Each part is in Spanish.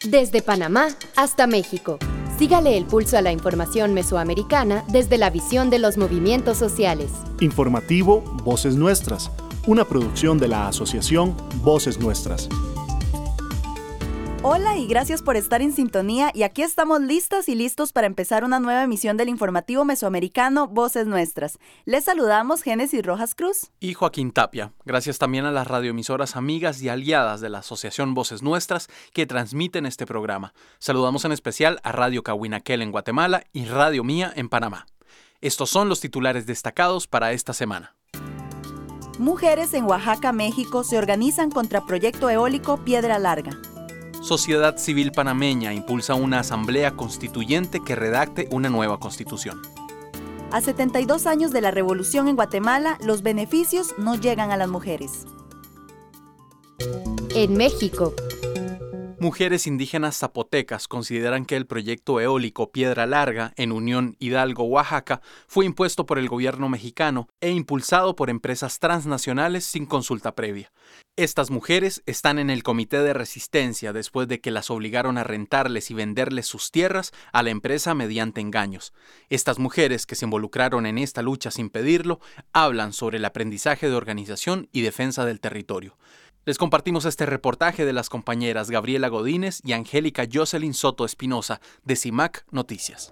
Desde Panamá hasta México. Sígale el pulso a la información mesoamericana desde la visión de los movimientos sociales. Informativo Voces Nuestras, una producción de la asociación Voces Nuestras. Hola y gracias por estar en sintonía, y aquí estamos listas y listos para empezar una nueva emisión del informativo mesoamericano Voces Nuestras. Les saludamos Génesis Rojas Cruz y Joaquín Tapia. Gracias también a las radioemisoras amigas y aliadas de la asociación Voces Nuestras que transmiten este programa. Saludamos en especial a Radio Cahuinaquel en Guatemala y Radio Mía en Panamá. Estos son los titulares destacados para esta semana. Mujeres en Oaxaca, México se organizan contra proyecto eólico Piedra Larga. Sociedad Civil Panameña impulsa una asamblea constituyente que redacte una nueva constitución. A 72 años de la revolución en Guatemala, los beneficios no llegan a las mujeres. En México. Mujeres indígenas zapotecas consideran que el proyecto eólico Piedra Larga en Unión Hidalgo, Oaxaca, fue impuesto por el gobierno mexicano e impulsado por empresas transnacionales sin consulta previa. Estas mujeres están en el comité de resistencia después de que las obligaron a rentarles y venderles sus tierras a la empresa mediante engaños. Estas mujeres, que se involucraron en esta lucha sin pedirlo, hablan sobre el aprendizaje de organización y defensa del territorio. Les compartimos este reportaje de las compañeras Gabriela Godínez y Angélica Jocelyn Soto Espinosa de CIMAC Noticias.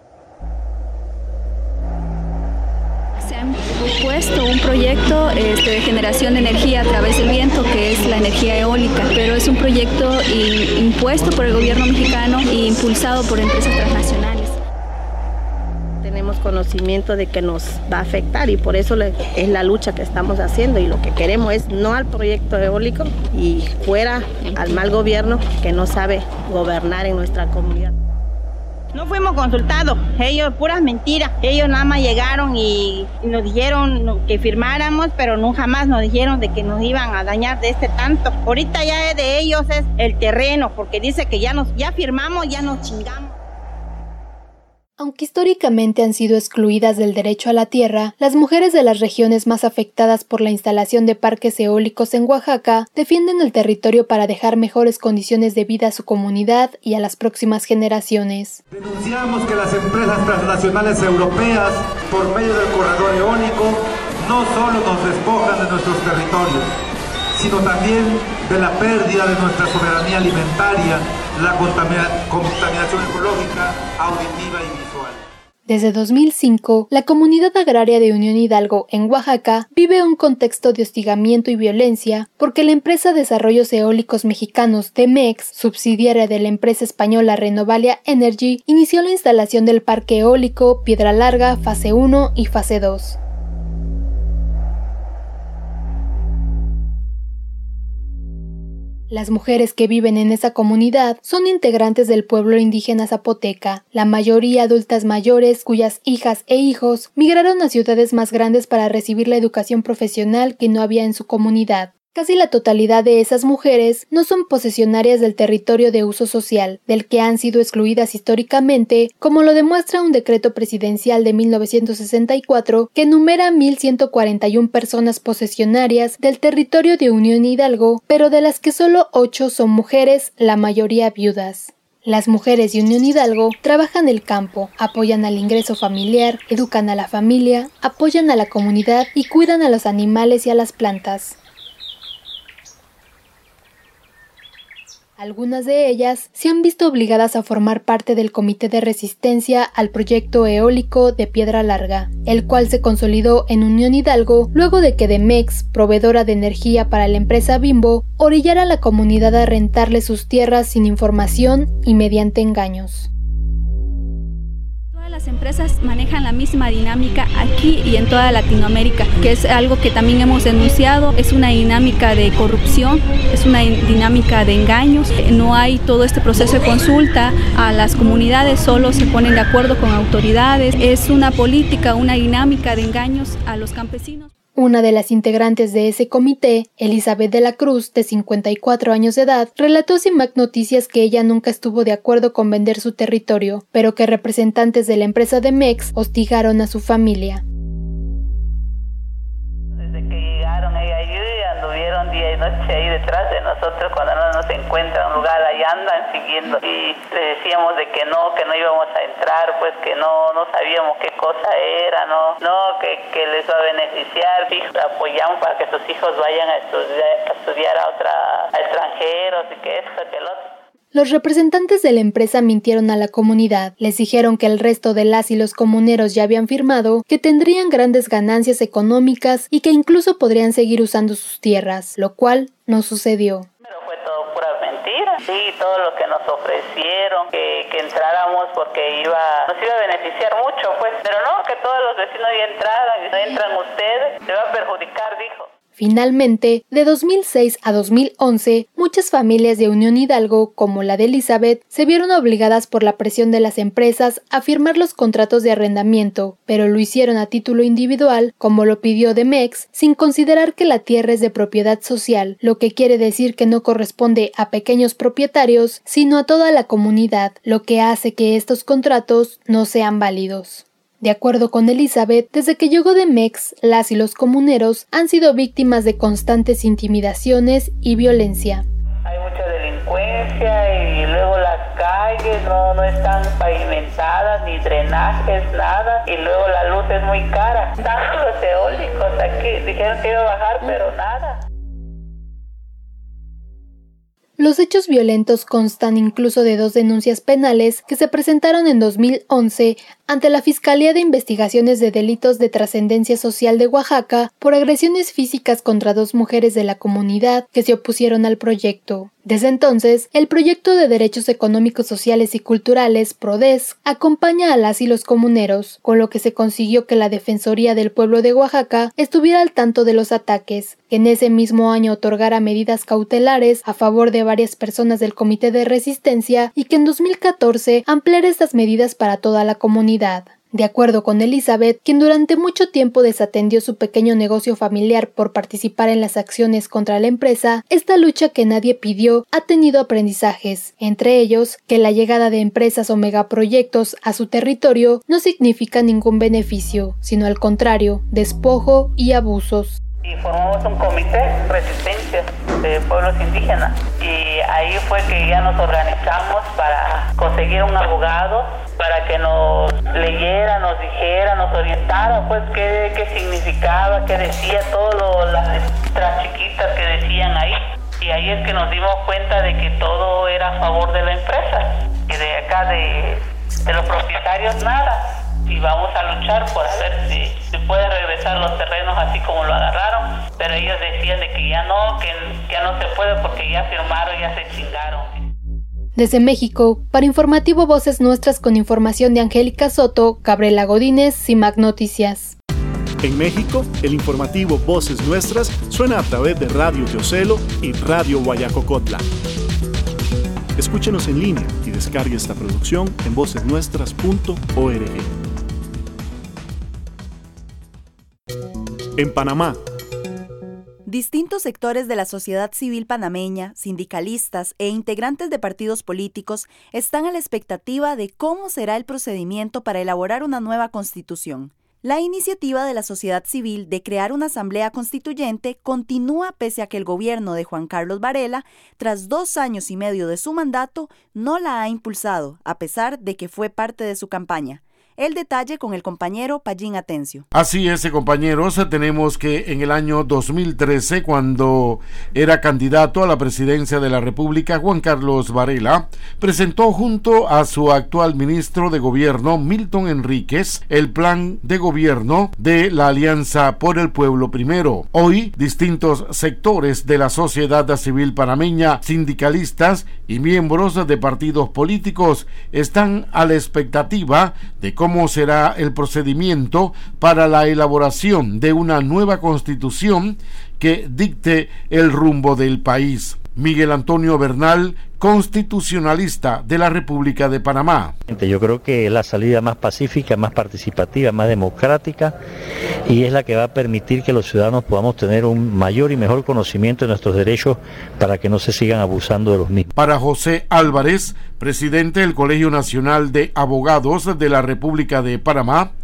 Se ha propuesto un proyecto de generación de energía a través del viento, que es la energía eólica, pero es un proyecto impuesto por el gobierno mexicano e impulsado por empresas transnacionales. Tenemos conocimiento de que nos va a afectar y por eso es la lucha que estamos haciendo, y lo que queremos es no al proyecto eólico y fuera al mal gobierno que no sabe gobernar en nuestra comunidad. No fuimos consultados, ellos puras mentiras, ellos nada más llegaron y nos dijeron que firmáramos, pero no jamás nos dijeron de que nos iban a dañar de este tanto. Ahorita ya de ellos es el terreno, porque dice que ya firmamos, ya nos chingamos. Aunque históricamente han sido excluidas del derecho a la tierra, las mujeres de las regiones más afectadas por la instalación de parques eólicos en Oaxaca defienden el territorio para dejar mejores condiciones de vida a su comunidad y a las próximas generaciones. Denunciamos que las empresas transnacionales europeas, por medio del corredor eólico, no solo nos despojan de nuestros territorios, sino también de la pérdida de nuestra soberanía alimentaria, la contaminación ecológica, auditiva y visual. Desde 2005, la comunidad agraria de Unión Hidalgo, en Oaxaca, vive un contexto de hostigamiento y violencia porque la empresa Desarrollos Eólicos Mexicanos, DEMEX, subsidiaria de la empresa española Renovalia Energy, inició la instalación del parque eólico Piedra Larga fase 1 y fase 2. Las mujeres que viven en esa comunidad son integrantes del pueblo indígena zapoteca, la mayoría adultas mayores cuyas hijas e hijos migraron a ciudades más grandes para recibir la educación profesional que no había en su comunidad. Casi la totalidad de esas mujeres no son posesionarias del territorio de uso social, del que han sido excluidas históricamente, como lo demuestra un decreto presidencial de 1964 que enumera 1,141 personas posesionarias del territorio de Unión Hidalgo, pero de las que solo 8 son mujeres, la mayoría viudas. Las mujeres de Unión Hidalgo trabajan el campo, apoyan al ingreso familiar, educan a la familia, apoyan a la comunidad y cuidan a los animales y a las plantas. Algunas de ellas se han visto obligadas a formar parte del comité de resistencia al proyecto eólico de Piedra Larga, el cual se consolidó en Unión Hidalgo luego de que DEMEX, proveedora de energía para la empresa Bimbo, orillara a la comunidad a rentarle sus tierras sin información y mediante engaños. Las empresas manejan la misma dinámica aquí y en toda Latinoamérica, que es algo que también hemos denunciado. Es una dinámica de corrupción, es una dinámica de engaños. No hay todo este proceso de consulta a las comunidades, solo se ponen de acuerdo con autoridades. Es una política, una dinámica de engaños a los campesinos. Una de las integrantes de ese comité, Elizabeth de la Cruz, de 54 años de edad, relató a CIMAC Noticias que ella nunca estuvo de acuerdo con vender su territorio, pero que representantes de la empresa DEMEX hostigaron a su familia. Desde que llegaron ella y anduvieron día y noche ahí detrás de nosotros, cuando no nos encuentran un lugar, ahí andan siguiendo, y le decíamos de que no íbamos a entrar, pues que no sabíamos qué cosa era, que les va a beneficiar, sí, apoyamos para que sus hijos vayan a estudiar a extranjeros y que esto, que el otro. Los representantes de la empresa mintieron a la comunidad. Les dijeron que el resto de las y los comuneros ya habían firmado, que tendrían grandes ganancias económicas y que incluso podrían seguir usando sus tierras, lo cual no sucedió. Pero fue todo pura mentira. Sí, todo lo que nos ofrecieron, que entráramos porque nos iba a beneficiar mucho, pues. Pero no, que todos los vecinos ya entraran, y no entran ustedes, se va a perjudicar, dijo. Finalmente, de 2006 a 2011, muchas familias de Unión Hidalgo, como la de Elizabeth, se vieron obligadas por la presión de las empresas a firmar los contratos de arrendamiento, pero lo hicieron a título individual, como lo pidió Demex, sin considerar que la tierra es de propiedad social, lo que quiere decir que no corresponde a pequeños propietarios, sino a toda la comunidad, lo que hace que estos contratos no sean válidos. De acuerdo con Elizabeth, desde que llegó Demex, las y los comuneros han sido víctimas de constantes intimidaciones y violencia. Hay mucha delincuencia y luego las calles no están pavimentadas, ni drenajes, nada, y luego la luz es muy cara. Están los eólicos aquí, dijeron que iba a bajar, pero nada. Los hechos violentos constan incluso de 2 denuncias penales que se presentaron en 2011 ante la Fiscalía de Investigaciones de Delitos de Trascendencia Social de Oaxaca por agresiones físicas contra 2 mujeres de la comunidad que se opusieron al proyecto. Desde entonces, el Proyecto de Derechos Económicos, Sociales y Culturales, PRODES, acompaña a las y los comuneros, con lo que se consiguió que la Defensoría del Pueblo de Oaxaca estuviera al tanto de los ataques, que en ese mismo año otorgara medidas cautelares a favor de varias personas del Comité de Resistencia y que en 2014 ampliara estas medidas para toda la comunidad. De acuerdo con Elizabeth, quien durante mucho tiempo desatendió su pequeño negocio familiar por participar en las acciones contra la empresa, esta lucha que nadie pidió ha tenido aprendizajes, entre ellos que la llegada de empresas o megaproyectos a su territorio no significa ningún beneficio, sino al contrario, despojo y abusos. Y formamos un comité de resistencia de pueblos indígenas y ahí fue que ya nos organizamos para conseguir un abogado para que nos leyera, nos dijera, nos orientara pues qué significaba, qué decía, todo las letras chiquitas que decían ahí. Y ahí es que nos dimos cuenta de que todo era a favor de la empresa y de acá de los propietarios nada. Y vamos a luchar por ver si se puede regresar los terrenos así como lo agarraron, pero ellos decían de que ya no se puede porque ya firmaron, ya se chingaron. Desde México, para Informativo Voces Nuestras con información de Angélica Soto, Gabriela Godínez, CIMAC Noticias. En México, el informativo Voces Nuestras suena a través de Radio Teocelo y Radio Guayacocotla. Escúchenos en línea y descargue esta producción en vocesnuestras.org. En Panamá. Distintos sectores de la sociedad civil panameña, sindicalistas e integrantes de partidos políticos están a la expectativa de cómo será el procedimiento para elaborar una nueva constitución. La iniciativa de la sociedad civil de crear una asamblea constituyente continúa pese a que el gobierno de Juan Carlos Varela, tras 2 años y medio de su mandato, no la ha impulsado, a pesar de que fue parte de su campaña. El detalle con el compañero Payín Atencio. Así es, compañeros, tenemos que en el año 2013, cuando era candidato a la presidencia de la República, Juan Carlos Varela presentó junto a su actual ministro de Gobierno, Milton Enríquez, el plan de gobierno de la Alianza por el Pueblo Primero. Hoy, distintos sectores de la sociedad civil panameña, sindicalistas y miembros de partidos políticos están a la expectativa de cómo será el procedimiento para la elaboración de una nueva constitución que dicte el rumbo del país. Miguel Antonio Bernal, constitucionalista de la República de Panamá. Yo creo que es la salida más pacífica, más participativa, más democrática y es la que va a permitir que los ciudadanos podamos tener un mayor y mejor conocimiento de nuestros derechos para que no se sigan abusando de los mismos. Para José Álvarez, presidente del Colegio Nacional de Abogados de la República de Panamá,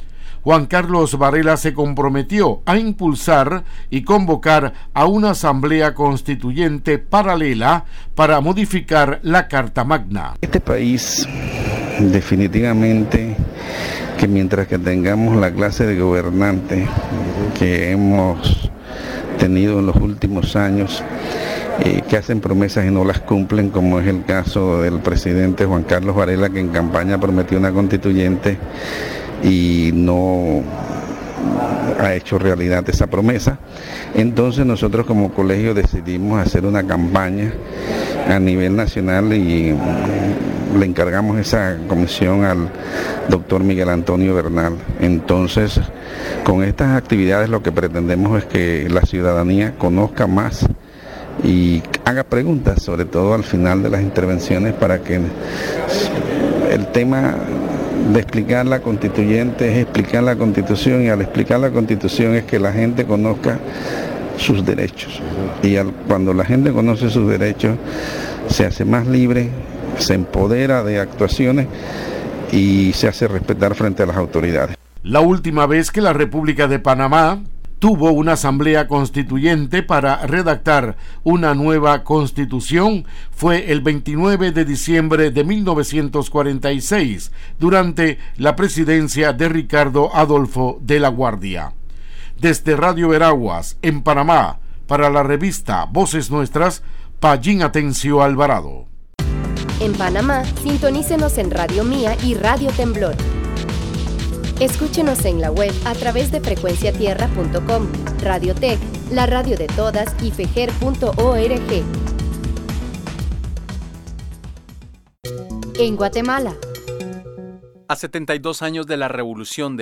Juan Carlos Varela se comprometió a impulsar y convocar a una asamblea constituyente paralela para modificar la Carta Magna. Este país definitivamente que mientras que tengamos la clase de gobernante que hemos tenido en los últimos años, que hacen promesas y no las cumplen, como es el caso del presidente Juan Carlos Varela, que en campaña prometió una constituyente y no ha hecho realidad esa promesa. Entonces nosotros como colegio decidimos hacer una campaña a nivel nacional y le encargamos esa comisión al doctor Miguel Antonio Bernal. Entonces, con estas actividades lo que pretendemos es que la ciudadanía conozca más y haga preguntas, sobre todo al final de las intervenciones, para que el tema de explicar la constituyente es explicar la Constitución, y al explicar la Constitución es que la gente conozca sus derechos, y cuando la gente conoce sus derechos se hace más libre, se empodera de actuaciones y se hace respetar frente a las autoridades. La última vez que la República de Panamá tuvo una asamblea constituyente para redactar una nueva constitución fue el 29 de diciembre de 1946, durante la presidencia de Ricardo Adolfo de la Guardia. Desde Radio Veraguas, en Panamá, para la revista Voces Nuestras, Pallín Atencio Alvarado. En Panamá, sintonícenos en Radio Mía y Radio Temblor. Escúchenos en la web a través de frecuenciatierra.com, Radiotech, la radio de todas, y fejer.org. En Guatemala. A 72 años de la Revolución de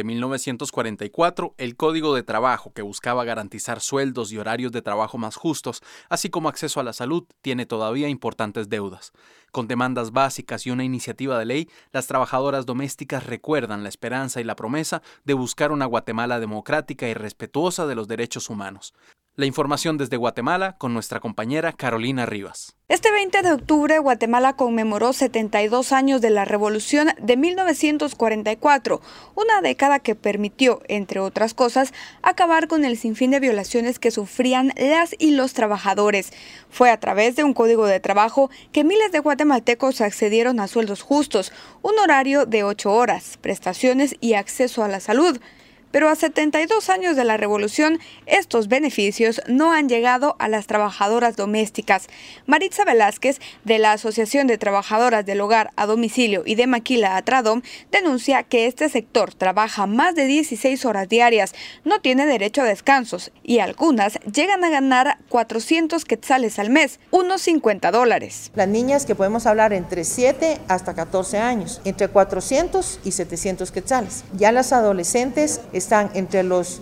1944, el Código de Trabajo, que buscaba garantizar sueldos y horarios de trabajo más justos, así como acceso a la salud, tiene todavía importantes deudas. Con demandas básicas y una iniciativa de ley, las trabajadoras domésticas recuerdan la esperanza y la promesa de buscar una Guatemala democrática y respetuosa de los derechos humanos. La información desde Guatemala con nuestra compañera Carolina Rivas. Este 20 de octubre, Guatemala conmemoró 72 años de la Revolución de 1944, una década que permitió, entre otras cosas, acabar con el sinfín de violaciones que sufrían las y los trabajadores. Fue a través de un código de trabajo que miles de guatemaltecos accedieron a sueldos justos, un horario de 8 horas, prestaciones y acceso a la salud. Pero a 72 años de la Revolución, estos beneficios no han llegado a las trabajadoras domésticas. Maritza Velázquez, de la Asociación de Trabajadoras del Hogar a Domicilio y de Maquila a Tradom, denuncia que este sector trabaja más de 16 horas diarias, no tiene derecho a descansos y algunas llegan a ganar 400 quetzales al mes, unos $50. Las niñas, que podemos hablar entre 7 hasta 14 años, entre 400 y 700 quetzales. Ya las adolescentes están entre los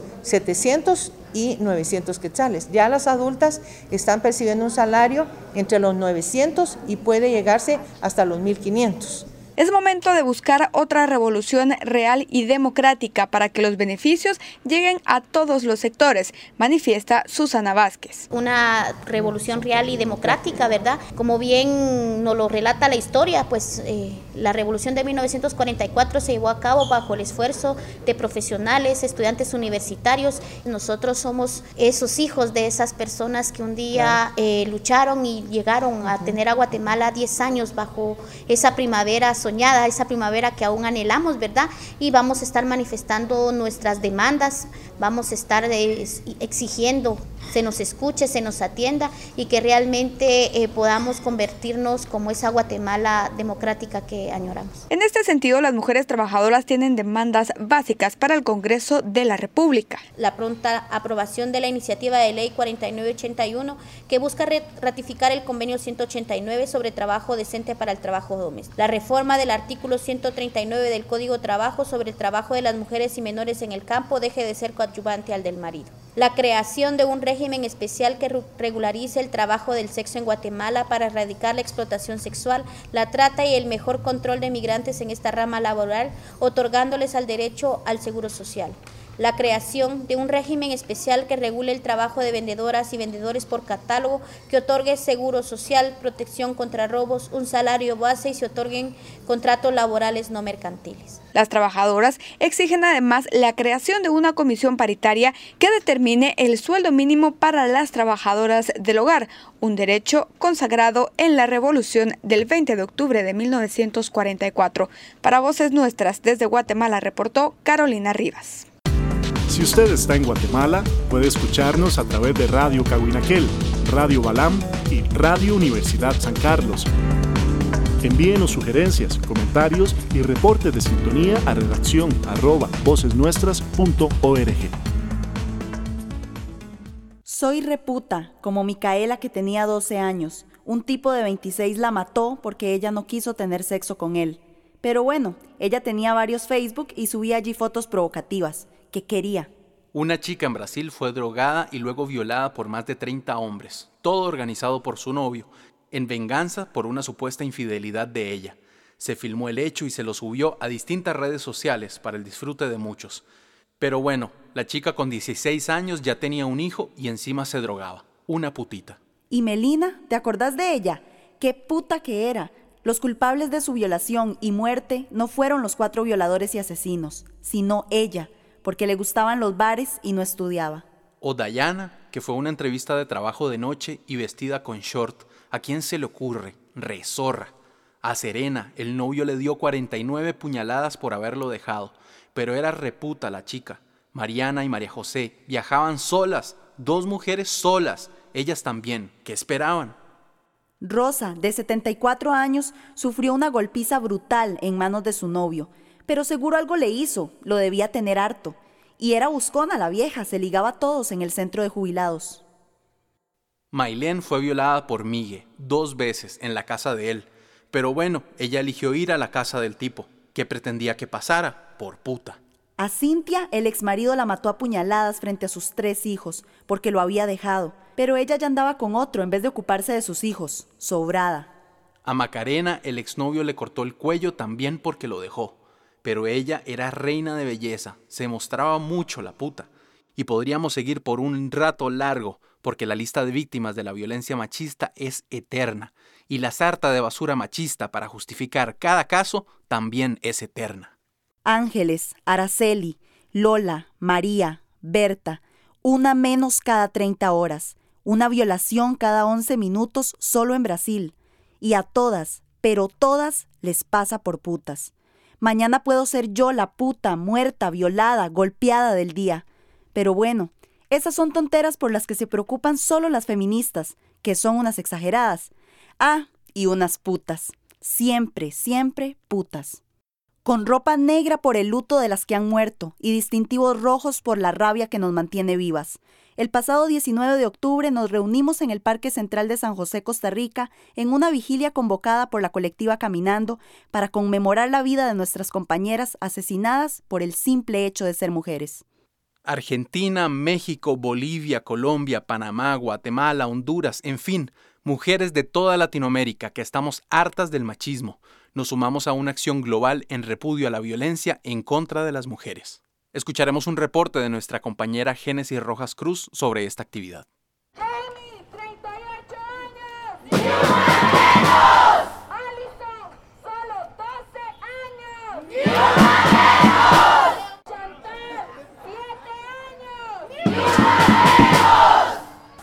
700 y 900 quetzales. Ya las adultas están percibiendo un salario entre los 900 y puede llegarse hasta los 1.500. Es momento de buscar otra revolución real y democrática para que los beneficios lleguen a todos los sectores, manifiesta Susana Vázquez. Una revolución real y democrática, ¿verdad? Como bien nos lo relata la historia, pues la revolución de 1944 se llevó a cabo bajo el esfuerzo de profesionales, estudiantes universitarios. Nosotros somos esos hijos de esas personas que un día lucharon y llegaron a tener a Guatemala 10 años bajo esa primavera soñada, esa primavera que aún anhelamos, ¿verdad? Y vamos a estar manifestando nuestras demandas, vamos a estar exigiendo se nos escuche, se nos atienda y que realmente podamos convertirnos como esa Guatemala democrática que añoramos. En este sentido, las mujeres trabajadoras tienen demandas básicas para el Congreso de la República. La pronta aprobación de la iniciativa de ley 4981 que busca ratificar el convenio 189 sobre trabajo decente para el trabajo doméstico. La reforma del artículo 139 del Código de Trabajo sobre el trabajo de las mujeres y menores en el campo deje de ser coadyuvante al del marido. La creación de un régimen especial que regularice el trabajo del sexo en Guatemala para erradicar la explotación sexual, la trata y el mejor control de migrantes en esta rama laboral, otorgándoles el derecho al seguro social. la creación de un régimen especial que regule el trabajo de vendedoras y vendedores por catálogo, que otorgue seguro social, protección contra robos, un salario base y se otorguen contratos laborales no mercantiles. Las trabajadoras exigen además la creación de una comisión paritaria que determine el sueldo mínimo para las trabajadoras del hogar, un derecho consagrado en la Revolución del 20 de octubre de 1944. Para Voces Nuestras, desde Guatemala, reportó Carolina Rivas. Si usted está en Guatemala, puede escucharnos a través de Radio Cahuinaquel, Radio Balam y Radio Universidad San Carlos. Envíenos sugerencias, comentarios y reportes de sintonía a redacción@vocesnuestras.org. Soy reputa, como Micaela, que tenía 12 años. Un tipo de 26 la mató porque ella no quiso tener sexo con él. Pero bueno, ella tenía varios Facebook y subía allí fotos provocativas. Que quería. Una chica en Brasil fue drogada y luego violada por más de 30 hombres, todo organizado por su novio, en venganza por una supuesta infidelidad de ella. Se filmó el hecho y se lo subió a distintas redes sociales para el disfrute de muchos. Pero bueno, la chica con 16 años ya tenía un hijo y encima se drogaba. Una putita. ¿Y Melina? ¿Te acordás de ella? ¡Qué puta que era! Los culpables de su violación y muerte no fueron los 4 violadores y asesinos, sino ella, porque le gustaban los bares y no estudiaba. O Dayana, que fue a una entrevista de trabajo de noche y vestida con short. ¿A quién se le ocurre? Rezorra. A Serena, el novio le dio 49 puñaladas por haberlo dejado, pero era reputa la chica. Mariana y María José viajaban solas, 2 mujeres solas, ellas también. ¿Qué esperaban? Rosa, de 74 años, sufrió una golpiza brutal en manos de su novio, pero seguro algo le hizo, lo debía tener harto. Y era buscona la vieja, se ligaba a todos en el centro de jubilados. Mailén fue violada por Migue 2 veces en la casa de él. Pero bueno, ella eligió ir a la casa del tipo. ¿Qué pretendía que pasara? Por puta. A Cintia, el exmarido la mató a puñaladas frente a sus 3 hijos, porque lo había dejado. Pero ella ya andaba con otro en vez de ocuparse de sus hijos. Sobrada. A Macarena, el exnovio le cortó el cuello también porque lo dejó. Pero ella era reina de belleza, se mostraba mucho la puta. Y podríamos seguir por un rato largo, porque la lista de víctimas de la violencia machista es eterna. Y la sarta de basura machista para justificar cada caso también es eterna. Ángeles, Araceli, Lola, María, Berta, una menos cada 30 horas. Una violación cada 11 minutos solo en Brasil. Y a todas, pero todas, les pasa por putas. Mañana puedo ser yo la puta, muerta, violada, golpeada del día. Pero bueno, esas son tonteras por las que se preocupan solo las feministas, que son unas exageradas. Ah, y unas putas. Siempre, siempre putas. Con ropa negra por el luto de las que han muerto y distintivos rojos por la rabia que nos mantiene vivas. El pasado 19 de octubre nos reunimos en el Parque Central de San José, Costa Rica, en una vigilia convocada por la colectiva Caminando para conmemorar la vida de nuestras compañeras asesinadas por el simple hecho de ser mujeres. Argentina, México, Bolivia, Colombia, Panamá, Guatemala, Honduras, en fin, mujeres de toda Latinoamérica que estamos hartas del machismo. Nos sumamos a una acción global en repudio a la violencia en contra de las mujeres. Escucharemos un reporte de nuestra compañera Génesis Rojas Cruz sobre esta actividad. Jamie, 38 años. ¡Y menos! Alison, solo 12 años. ¡Y menos! Chantal, 7 años. ¡Y menos!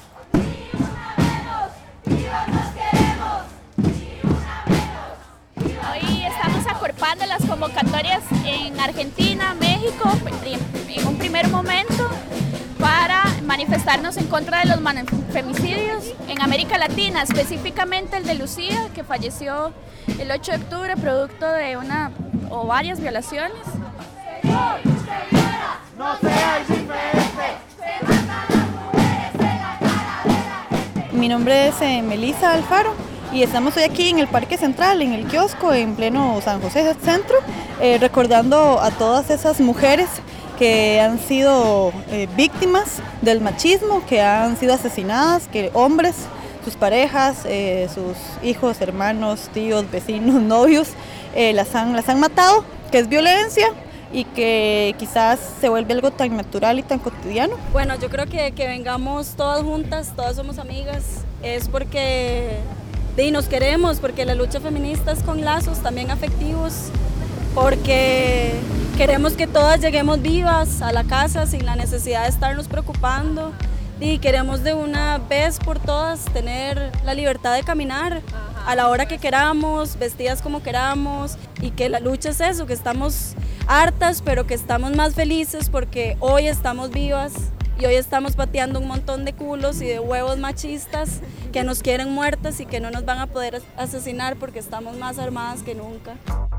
¡Ni una menos! ¡Vivas nos queremos! ¡Ni una menos! Hoy estamos acorpando las convocatorias en Argentina, México, en un primer momento, para manifestarnos en contra de los femicidios en América Latina, específicamente el de Lucía, que falleció el 8 de octubre producto de una o varias violaciones. Señor, señora, no seas diferente. Se matan las mujeres en la cara de la gente. Mi nombre es Melissa Alfaro y estamos hoy aquí en el Parque Central, en el kiosco, en pleno San José Centro, recordando a todas esas mujeres que han sido víctimas del machismo, que han sido asesinadas, que hombres, sus parejas, sus hijos, hermanos, tíos, vecinos, novios, las han matado, que es violencia y que quizás se vuelve algo tan natural y tan cotidiano. Bueno, yo creo que vengamos todas juntas, todas somos amigas, es porque nos queremos, porque la lucha feminista es con lazos también afectivos, porque queremos que todas lleguemos vivas a la casa sin la necesidad de estarnos preocupando y queremos de una vez por todas tener la libertad de caminar a la hora que queramos, vestidas como queramos, y que la lucha es eso, que estamos hartas pero que estamos más felices porque hoy estamos vivas y hoy estamos pateando un montón de culos y de huevos machistas que nos quieren muertas y que no nos van a poder asesinar porque estamos más armadas que nunca.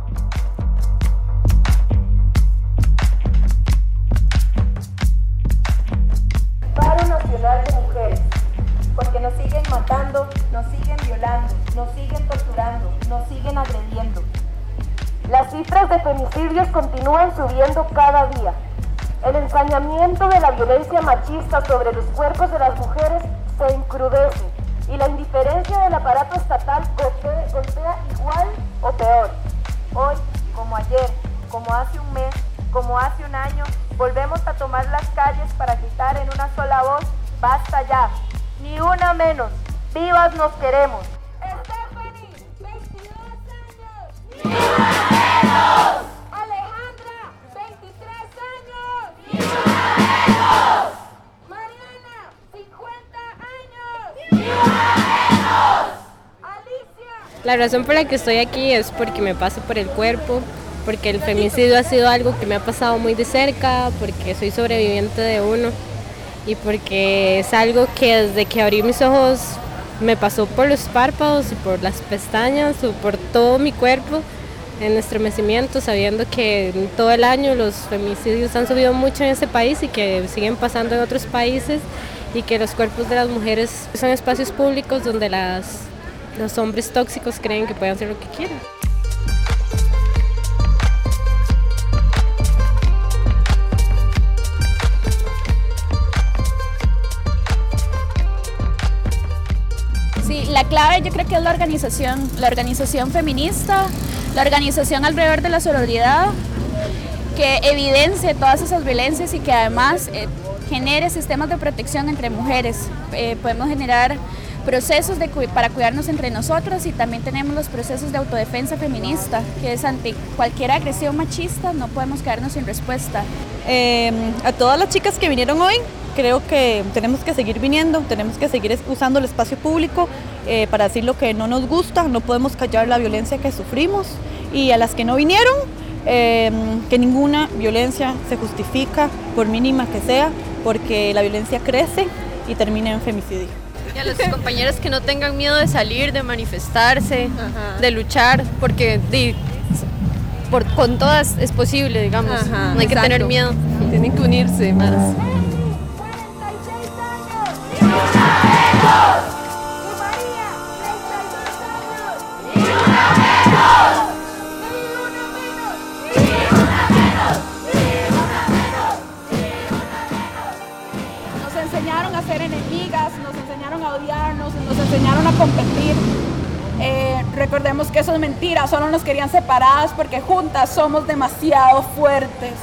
Paro Nacional de Mujeres, porque nos siguen matando, nos siguen violando, nos siguen torturando, nos siguen agrediendo. Las cifras de femicidios continúan subiendo cada día. El ensañamiento de la violencia machista sobre los cuerpos de las mujeres se encrudece y la indiferencia del aparato estatal golpea igual o peor. Hoy, como ayer, como hace un mes, como hace un año, volvemos a tomar las calles para gritar en una sola voz: ¡basta ya! ¡Ni una menos! ¡Vivas nos queremos! Stephanie, 22 años. ¡Ni una menos! Alejandra, 23 años. ¡Ni una menos! Mariana, 50 años. ¡Ni una menos! Alicia. La razón por la que estoy aquí es porque me paso por el cuerpo, porque el femicidio ha sido algo que me ha pasado muy de cerca, porque soy sobreviviente de uno y porque es algo que desde que abrí mis ojos me pasó por los párpados y por las pestañas o por todo mi cuerpo en estremecimiento, sabiendo que todo el año los femicidios han subido mucho en este país y que siguen pasando en otros países y que los cuerpos de las mujeres son espacios públicos donde los hombres tóxicos creen que pueden hacer lo que quieran. Sí, la clave yo creo que es la organización feminista, la organización alrededor de la sororidad, que evidencie todas esas violencias y que además genere sistemas de protección entre mujeres. Podemos generar procesos para cuidarnos entre nosotros y también tenemos los procesos de autodefensa feminista, que es ante cualquier agresión machista no podemos quedarnos sin respuesta. A todas las chicas que vinieron hoy, creo que tenemos que seguir viniendo, tenemos que seguir usando el espacio público para decir lo que no nos gusta, no podemos callar la violencia que sufrimos, y a las que no vinieron, que ninguna violencia se justifica, por mínima que sea, porque la violencia crece y termina en femicidio. Y a los compañeros que no tengan miedo de salir, de manifestarse, de luchar, porque con todas es posible, digamos. No hay que tener miedo. Tienen que unirse más. Nos enseñaron a ser enemigas, nos enseñaron a odiarnos, nos enseñaron a competir. Recordemos que eso es mentira, solo nos querían separadas porque juntas somos demasiado fuertes.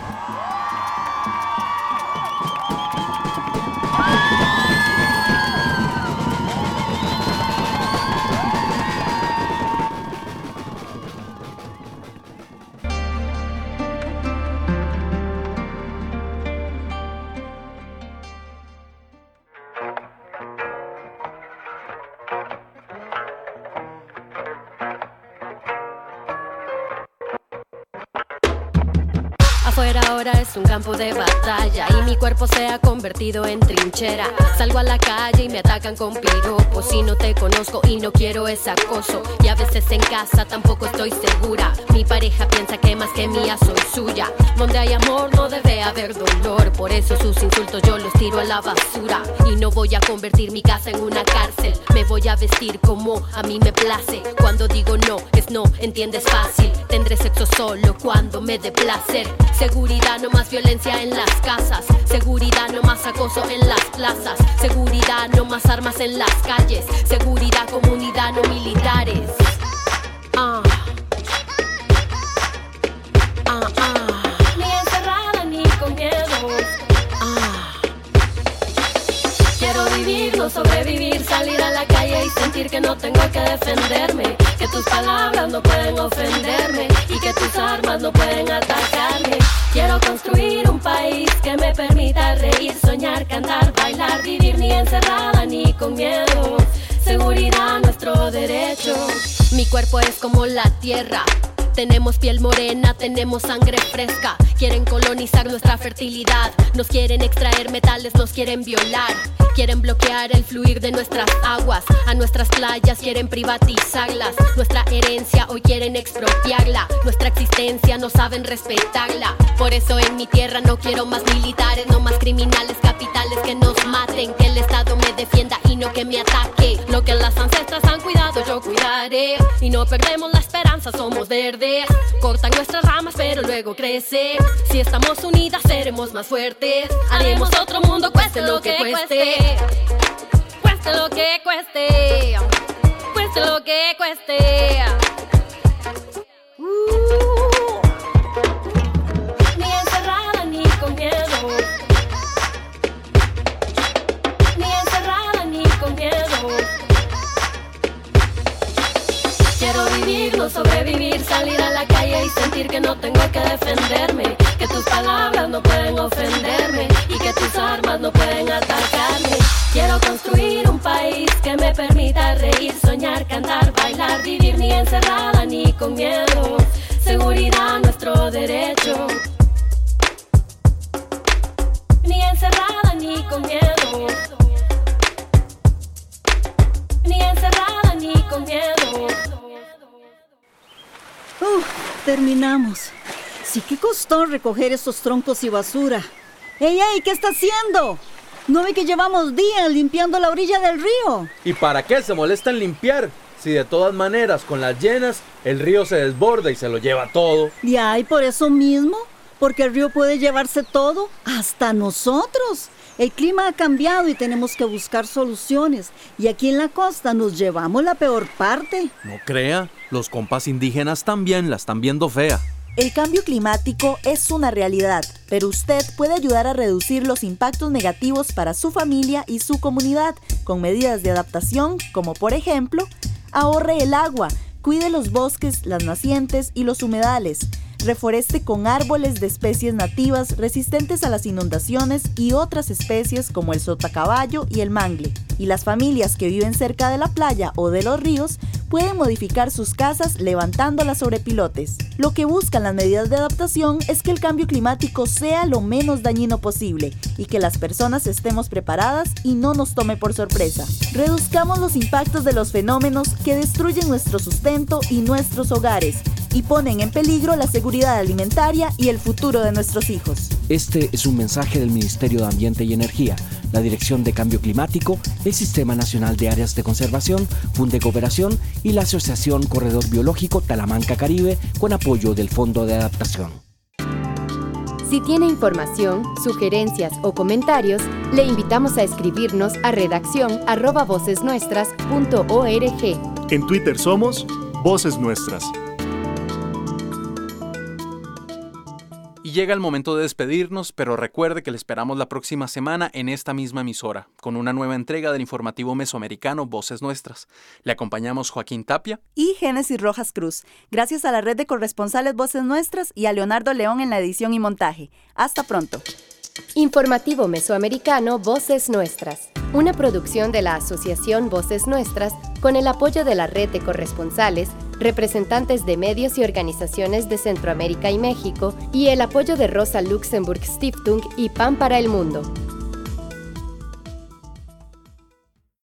Afuera ahora es un campo de batalla y mi cuerpo se ha convertido en trinchera. Salgo a la calle y me atacan con piropos y no te conozco y no quiero ese acoso. Y a veces en casa tampoco estoy segura. Mi pareja piensa que más que mía soy suya. Donde hay amor no debe haber dolor, por eso sus insultos yo los tiro a la basura. Y no voy a convertir mi casa en una cárcel, me voy a vestir como a mí me place. Cuando digo no, es no, entiendes fácil. Tendré sexo solo cuando me dé placer. Seguridad, no más violencia en las casas. Seguridad, no más acoso en las plazas. Seguridad, no más armas en las calles. Seguridad, comunidad, no militares. sentir que no tengo que defenderme, que tus palabras no pueden ofenderme y que tus armas no pueden atacarme. Quiero construir un país que me permita reír, soñar, cantar, bailar, vivir ni encerrada ni con miedo. Seguridad, nuestro derecho. Mi cuerpo es como la tierra. Tenemos piel morena, tenemos sangre fresca. Quieren colonizar nuestra fertilidad. Nos quieren extraer metales, nos quieren violar. Quieren bloquear el fluir de nuestras aguas. A nuestras playas quieren privatizarlas. Nuestra herencia hoy quieren expropiarla. Nuestra existencia no saben respetarla. Por eso en mi tierra no quiero más militares, no más criminales capitales que nos maten. Que el Estado me defienda y no que me ataque. Lo que las ancestras han cuidado yo cuidaré. Y no perdemos la esperanza, somos verdes. Cortan nuestras ramas pero luego crece. Si estamos unidas seremos más fuertes. Haremos otro mundo cueste lo que cueste. Cueste lo que cueste. Cueste lo que cueste. Ni encerrada ni con miedo. Ni encerrada ni con miedo. Quiero vivir, no sobrevivir, salir a la calle y sentir que no tengo que defenderme, que tus palabras no pueden ofenderme y que tus armas no pueden atacarme. Quiero construir un país que me permita reír, soñar, cantar, bailar, vivir ni encerrada ni con miedo. Seguridad, nuestro derecho. Ni encerrada ni con miedo. Ni encerrada ni con miedo. Terminamos. Sí que costó recoger esos troncos y basura. ¡Ey, qué está haciendo! ¿No ve que llevamos días limpiando la orilla del río? ¿Y para qué se molesta en limpiar? Si de todas maneras, con las llenas, el río se desborda y se lo lleva todo. Y por eso mismo, porque el río puede llevarse todo, hasta nosotros. El clima ha cambiado y tenemos que buscar soluciones. Y aquí en la costa nos llevamos la peor parte. No crea, los compas indígenas también la están viendo fea. El cambio climático es una realidad, pero usted puede ayudar a reducir los impactos negativos para su familia y su comunidad con medidas de adaptación, como por ejemplo, ahorre el agua, cuide los bosques, las nacientes y los humedales. Reforeste con árboles de especies nativas resistentes a las inundaciones y otras especies como el sotacaballo y el mangle. Y las familias que viven cerca de la playa o de los ríos pueden modificar sus casas levantándolas sobre pilotes. Lo que buscan las medidas de adaptación es que el cambio climático sea lo menos dañino posible y que las personas estemos preparadas y no nos tome por sorpresa. Reduzcamos los impactos de los fenómenos que destruyen nuestro sustento y nuestros hogares y ponen en peligro la seguridad alimentaria y el futuro de nuestros hijos. Este es un mensaje del Ministerio de Ambiente y Energía, la Dirección de Cambio Climático, el Sistema Nacional de Áreas de Conservación, Fundecooperación y la Asociación Corredor Biológico Talamanca Caribe con apoyo del Fondo de Adaptación. Si tiene información, sugerencias o comentarios, le invitamos a escribirnos a redaccion@vocesnuestras.org. En Twitter somos Voces Nuestras. Y llega el momento de despedirnos, pero recuerde que le esperamos la próxima semana en esta misma emisora, con una nueva entrega del informativo mesoamericano Voces Nuestras. Le acompañamos Joaquín Tapia y Génesis Rojas Cruz. Gracias a la red de corresponsales Voces Nuestras y a Leonardo León en la edición y montaje. Hasta pronto. Informativo mesoamericano Voces Nuestras, una producción de la Asociación Voces Nuestras con el apoyo de la red de corresponsales, representantes de medios y organizaciones de Centroamérica y México y el apoyo de Rosa Luxemburg Stiftung y Pan para el Mundo.